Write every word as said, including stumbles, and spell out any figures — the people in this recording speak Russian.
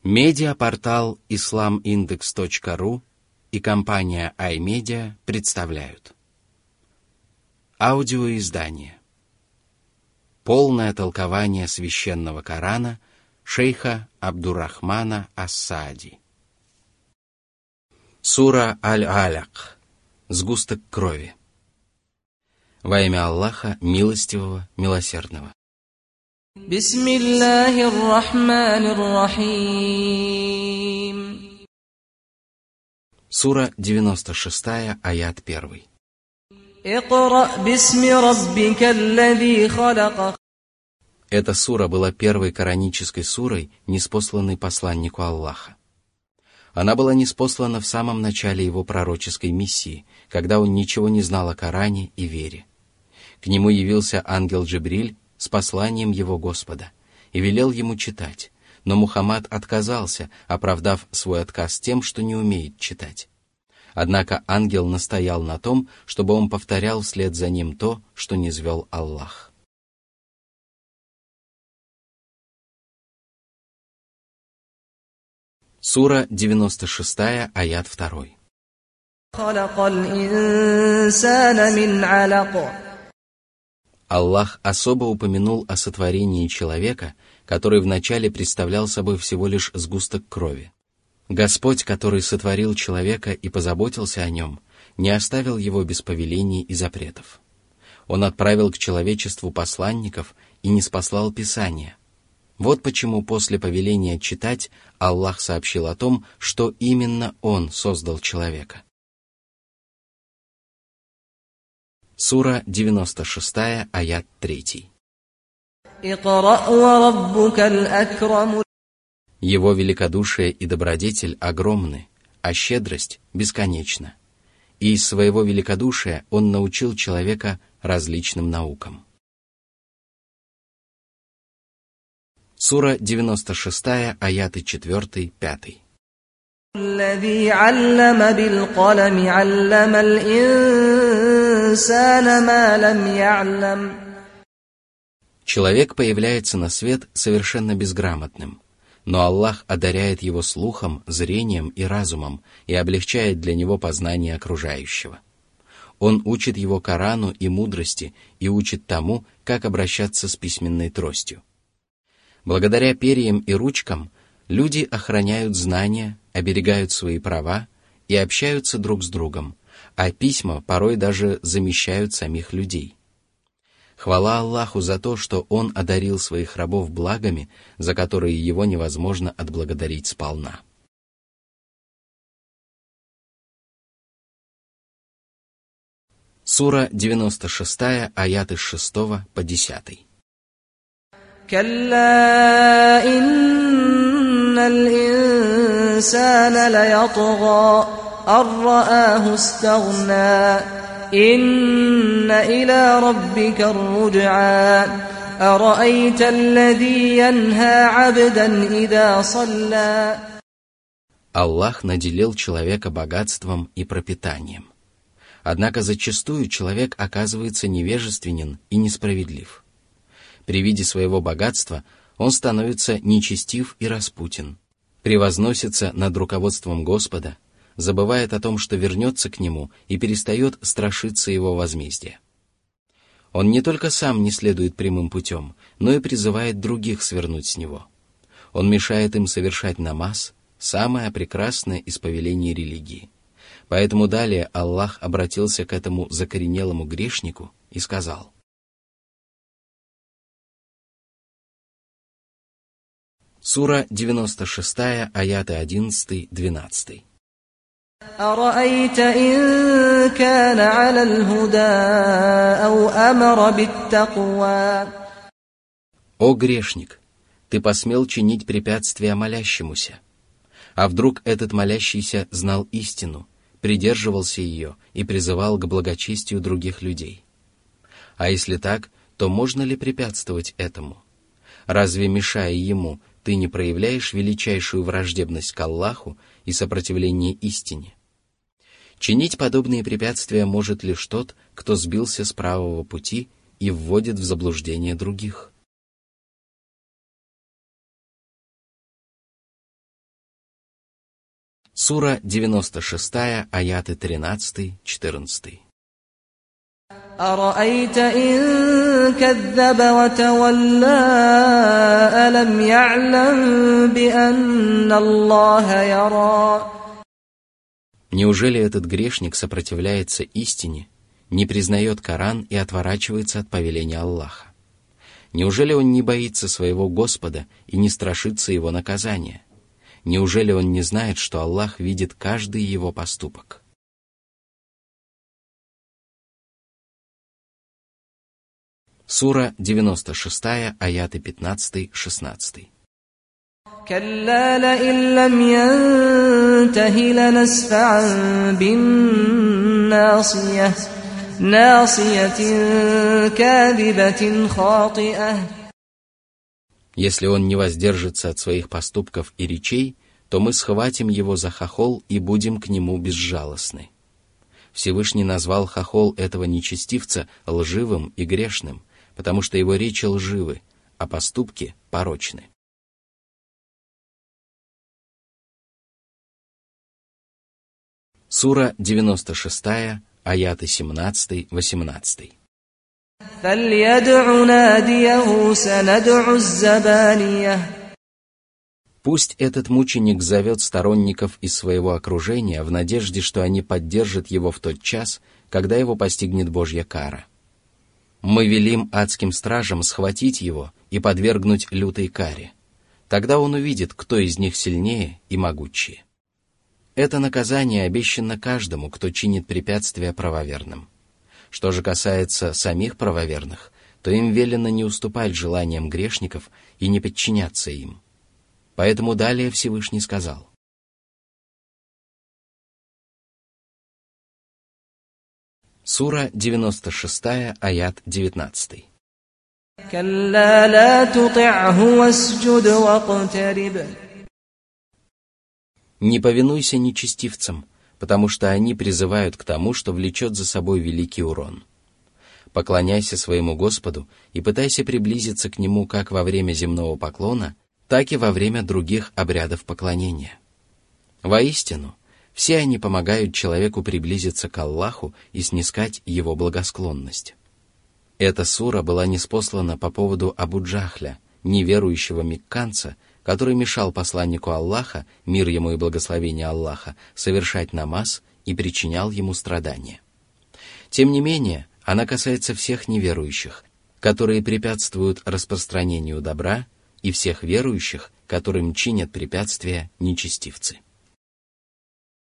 Медиапортал ислам индекс точка ру и компания iMedia представляют аудиоиздание «Полное толкование священного Корана» шейха Абдуррахмана ас-Саади. Сура Аль-Аляк. Сгусток крови. Во имя Аллаха, милостивого, милосердного. Бисмиллахир рахманир рахим. Сура девяносто шестая, аят первый. Иqra бисми раббикал лази халак. Эта сура была первой коранической сурой, ниспосланной посланнику Аллаха. Она была ниспослана в самом начале его пророческой миссии, когда он ничего не знал о Коране и вере. К нему явился ангел Джибриль с посланием его Господа и велел ему читать, но Мухаммад отказался, оправдав свой отказ тем, что не умеет читать. Однако ангел настоял на том, чтобы он повторял вслед за ним то, что низвел Аллах. Сура девяносто шестая, аят второй. Аллах особо упомянул о сотворении человека, который вначале представлял собой всего лишь сгусток крови. Господь, который сотворил человека и позаботился о нем, не оставил его без повелений и запретов. Он отправил к человечеству посланников и ниспослал Писания. Вот почему после повеления читать Аллах сообщил о том, что именно Он создал человека. Сура девяносто шестая, аят третий. Его великодушие и добродетель огромны, а щедрость бесконечна. И из своего великодушия Он научил человека различным наукам. Сура девяносто шестая, аяты четыре пять. Человек появляется на свет совершенно безграмотным, но Аллах одаряет его слухом, зрением и разумом и облегчает для него познание окружающего. Он учит его Корану и мудрости и учит тому, как обращаться с письменной тростью. Благодаря перьям и ручкам люди охраняют знания, оберегают свои права и общаются друг с другом, а письма порой даже замещают самих людей. Хвала Аллаху за то, что Он одарил своих рабов благами, за которые Его невозможно отблагодарить сполна. Сура девяносто шестая, аяты с шестого по десятый. كلا إن الإنسان ليطغى أن رآه استغنى إن إلى ربك الرجعى أرأيت الذي ينهى عبدا إذا صلى. Аллах наделил человека богатством и пропитанием. Однако зачастую человек оказывается невежественен и несправедлив. При виде своего богатства он становится нечестив и распутен, превозносится над руководством Господа, забывает о том, что вернется к Нему и перестает страшиться Его возмездия. Он не только сам не следует прямым путем, но и призывает других свернуть с него. Он мешает им совершать намаз, самое прекрасное из повелений религии. Поэтому далее Аллах обратился к этому закоренелому грешнику и сказал: Сура девяносто шестая, аяты одиннадцать-двенадцать. أرأيت إن كان على الهدى أو أمر بالتقوى. О грешник, ты посмел чинить препятствия молящемуся. А вдруг этот молящийся знал истину, придерживался ее и призывал к благочестию других людей? А если так, то можно ли препятствовать этому? Разве, мешая ему, ты не проявляешь величайшую враждебность к Аллаху и сопротивление истине? Чинить подобные препятствия может лишь тот, кто сбился с правого пути и вводит в заблуждение других. Сура девяносто шесть, аяты тринадцать-четырнадцать. أرأيت إن كذب وتولى ألم يعلم بأن الله يرى. Неужели этот грешник сопротивляется истине, не признает Коран и отворачивается от повеления Аллаха? Неужели он не боится своего Господа и не страшится его наказания? Неужели он не знает, что Аллах видит каждый его поступок? Сура девяносто шесть, аяты пятнадцать-шестнадцать. كلا لئن لم ينته لنسفعا بالناصية ناصية كاذبة خاطئة. Если он не воздержится от своих поступков и речей, то мы схватим его за хохол и будем к нему безжалостны. Всевышний назвал хохол этого нечестивца лживым и грешным, потому что его речи лживы, а поступки порочны. Сура девяносто шесть, аяты семнадцать-восемнадцать. فليدع ناديه سندع الزبانية. Пусть этот мученик зовет сторонников из своего окружения в надежде, что они поддержат его в тот час, когда его постигнет Божья кара. Мы велим адским стражам схватить его и подвергнуть лютой каре. Тогда он увидит, кто из них сильнее и могучее. Это наказание обещано каждому, кто чинит препятствия правоверным. Что же касается самих правоверных, то им велено не уступать желаниям грешников и не подчиняться им. Поэтому далее Всевышний сказал: Сура девяносто шесть, аят девятнадцать. كلا لا تطعه واسجد واقترب. Не повинуйся нечестивцам, потому что они призывают к тому, что влечет за собой великий урон. Поклоняйся своему Господу и пытайся приблизиться к Нему как во время земного поклона, так и во время других обрядов поклонения. Воистину, все они помогают человеку приблизиться к Аллаху и снискать Его благосклонность. Эта сура была ниспослана по поводу Абу Джахля, неверующего мекканца, который мешал посланнику Аллаха, мир ему и благословение Аллаха, совершать намаз и причинял ему страдания. Тем не менее, она касается всех неверующих, которые препятствуют распространению добра, и всех верующих, которым чинят препятствия нечестивцы.